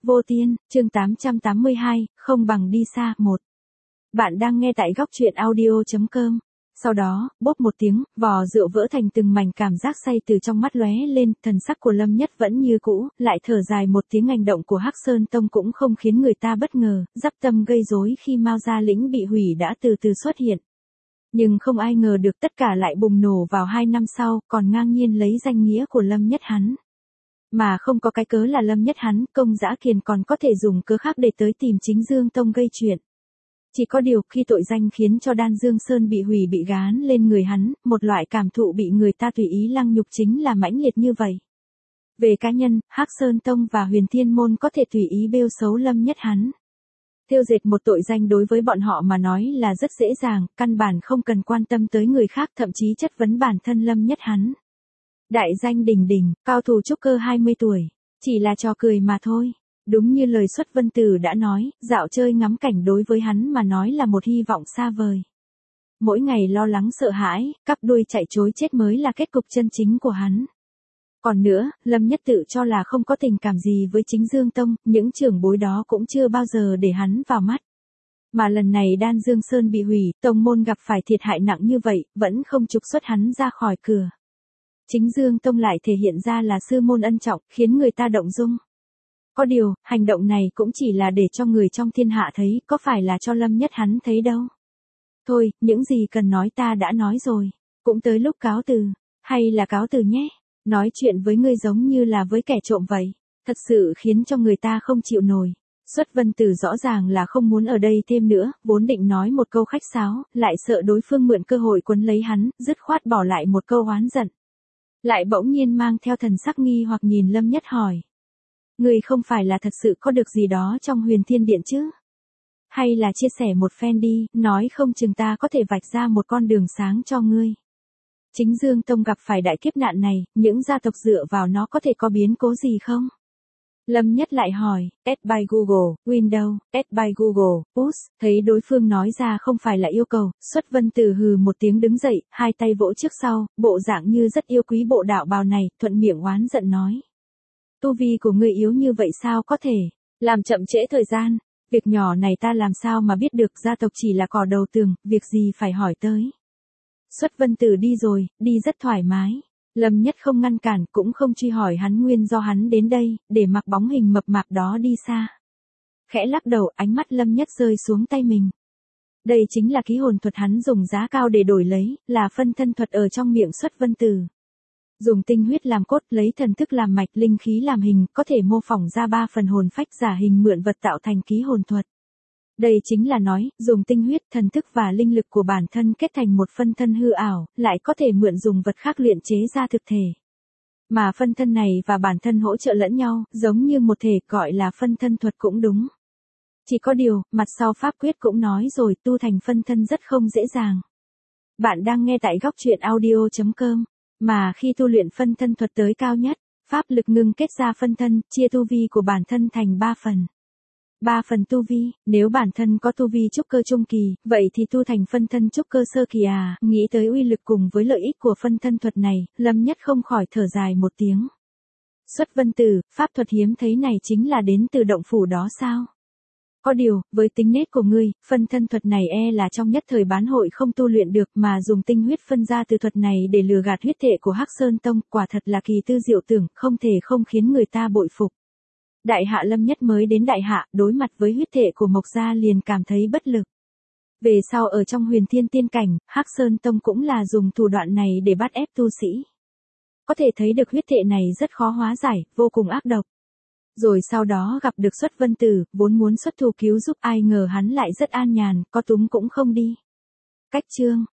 Vô Tiên, chương 882, không bằng đi xa, 1. Bạn đang nghe tại góc truyện audio.com. Sau đó, bốp một tiếng, vò rượu vỡ thành từng mảnh, cảm giác say từ trong mắt lóe lên, thần sắc của Lâm Nhất vẫn như cũ, lại thở dài một tiếng. Hành động của Hắc Sơn Tông cũng không khiến người ta bất ngờ, giáp tâm gây rối khi Mao Gia Lĩnh bị hủy đã từ từ xuất hiện. Nhưng không ai ngờ được tất cả lại bùng nổ vào 2 năm sau, còn ngang nhiên lấy danh nghĩa của Lâm Nhất hắn. Mà không có cái cớ là Lâm Nhất hắn, Công Dã Kiền còn có thể dùng cớ khác để tới tìm Chính Dương Tông gây chuyện. Chỉ có điều khi tội danh khiến cho Đan Dương Sơn bị hủy bị gán lên người hắn, một loại cảm thụ bị người ta tùy ý lăng nhục chính là mãnh liệt như vậy. Về cá nhân, Hắc Sơn Tông và Huyền Thiên Môn có thể tùy ý bêu xấu Lâm Nhất hắn. Thêu dệt một tội danh đối với bọn họ mà nói là rất dễ dàng, căn bản không cần quan tâm tới người khác, thậm chí chất vấn bản thân Lâm Nhất hắn. Đại danh đỉnh đỉnh, cao thủ trúc cơ 20 tuổi, chỉ là trò cười mà thôi. Đúng như lời Xuất Vân Tử đã nói, dạo chơi ngắm cảnh đối với hắn mà nói là một hy vọng xa vời. Mỗi ngày lo lắng sợ hãi, cắp đuôi chạy trối chết mới là kết cục chân chính của hắn. Còn nữa, Lâm Nhất tự cho là không có tình cảm gì với Chính Dương Tông, những trưởng bối đó cũng chưa bao giờ để hắn vào mắt. Mà lần này Đan Dương Sơn bị hủy, tông môn gặp phải thiệt hại nặng như vậy, vẫn không trục xuất hắn ra khỏi cửa. Chính Dương Tông lại thể hiện ra là sư môn ân trọng, khiến người ta động dung. Có điều, hành động này cũng chỉ là để cho người trong thiên hạ thấy, có phải là cho Lâm Nhất hắn thấy đâu. Thôi, những gì cần nói ta đã nói rồi, cũng tới lúc cáo từ, hay là cáo từ nhé. Nói chuyện với ngươi giống như là với kẻ trộm vậy, thật sự khiến cho người ta không chịu nổi. Xuất Vân Tử rõ ràng là không muốn ở đây thêm nữa, vốn định nói một câu khách sáo, lại sợ đối phương mượn cơ hội quấn lấy hắn, dứt khoát bỏ lại một câu oán giận. Lại bỗng nhiên mang theo thần sắc nghi hoặc nhìn Lâm Nhất hỏi. Ngươi không phải là thật sự có được gì đó trong Huyền Thiên Điện chứ? Hay là chia sẻ một phen đi, nói không chừng ta có thể vạch ra một con đường sáng cho ngươi. Chính Dương Tông gặp phải đại kiếp nạn này, những gia tộc dựa vào nó có thể có biến cố gì không? Lâm Nhất lại hỏi, Add by Google, Windows, Add by Google, Push, thấy đối phương nói ra không phải là yêu cầu, Xuất Vân Tử hừ một tiếng đứng dậy, hai tay vỗ trước sau, bộ dạng như rất yêu quý bộ đạo bào này, thuận miệng oán giận nói. Tu vi của ngươi yếu như vậy sao có thể, làm chậm trễ thời gian, việc nhỏ này ta làm sao mà biết được, gia tộc chỉ là cỏ đầu tường, việc gì phải hỏi tới. Xuất Vân Tử đi rồi, đi rất thoải mái. Lâm Nhất không ngăn cản, cũng không truy hỏi hắn nguyên do hắn đến đây, để mặc bóng hình mập mạp đó đi xa. Khẽ lắc đầu, ánh mắt Lâm Nhất rơi xuống tay mình. Đây chính là ký hồn thuật hắn dùng giá cao để đổi lấy, là phân thân thuật ở trong miệng Xuất Vân Tử. Dùng tinh huyết làm cốt, lấy thần thức làm mạch, linh khí làm hình, có thể mô phỏng ra 3 phần hồn phách giả hình mượn vật tạo thành ký hồn thuật. Đây chính là nói, dùng tinh huyết, thần thức và linh lực của bản thân kết thành một phân thân hư ảo, lại có thể mượn dùng vật khác luyện chế ra thực thể. Mà phân thân này và bản thân hỗ trợ lẫn nhau, giống như một thể, gọi là phân thân thuật cũng đúng. Chỉ có điều, mặt sau pháp quyết cũng nói rồi, tu thành phân thân rất không dễ dàng. Bạn đang nghe tại góc truyện audio.com, mà khi tu luyện phân thân thuật tới cao nhất, pháp lực ngưng kết ra phân thân, chia tu vi của bản thân thành 3 phần. 3 phần tu vi, nếu bản thân có tu vi trúc cơ trung kỳ, vậy thì tu thành phân thân trúc cơ sơ kỳ à, nghĩ tới uy lực cùng với lợi ích của phân thân thuật này, Lâm Nhất không khỏi thở dài một tiếng. Xuất Vân Tử, pháp thuật hiếm thấy này chính là đến từ động phủ đó sao? Có điều, với tính nết của ngươi, phân thân thuật này là trong nhất thời bán hội không tu luyện được, mà dùng tinh huyết phân ra từ thuật này để lừa gạt huyết thể của Hắc Sơn Tông, quả thật là kỳ tư diệu tưởng, không thể không khiến người ta bội phục. Đại hạ Lâm Nhất mới đến đại hạ, đối mặt với huyết thể của Mộc Gia liền cảm thấy bất lực. Về sau ở trong Huyền Thiên Tiên Cảnh, Hắc Sơn Tông cũng là dùng thủ đoạn này để bắt ép tu sĩ. Có thể thấy được huyết thể này rất khó hóa giải, vô cùng ác độc. Rồi sau đó gặp được Xuất Vân Tử, vốn muốn xuất thủ cứu giúp, ai ngờ hắn lại rất an nhàn, có túng cũng không đi. Cách chương,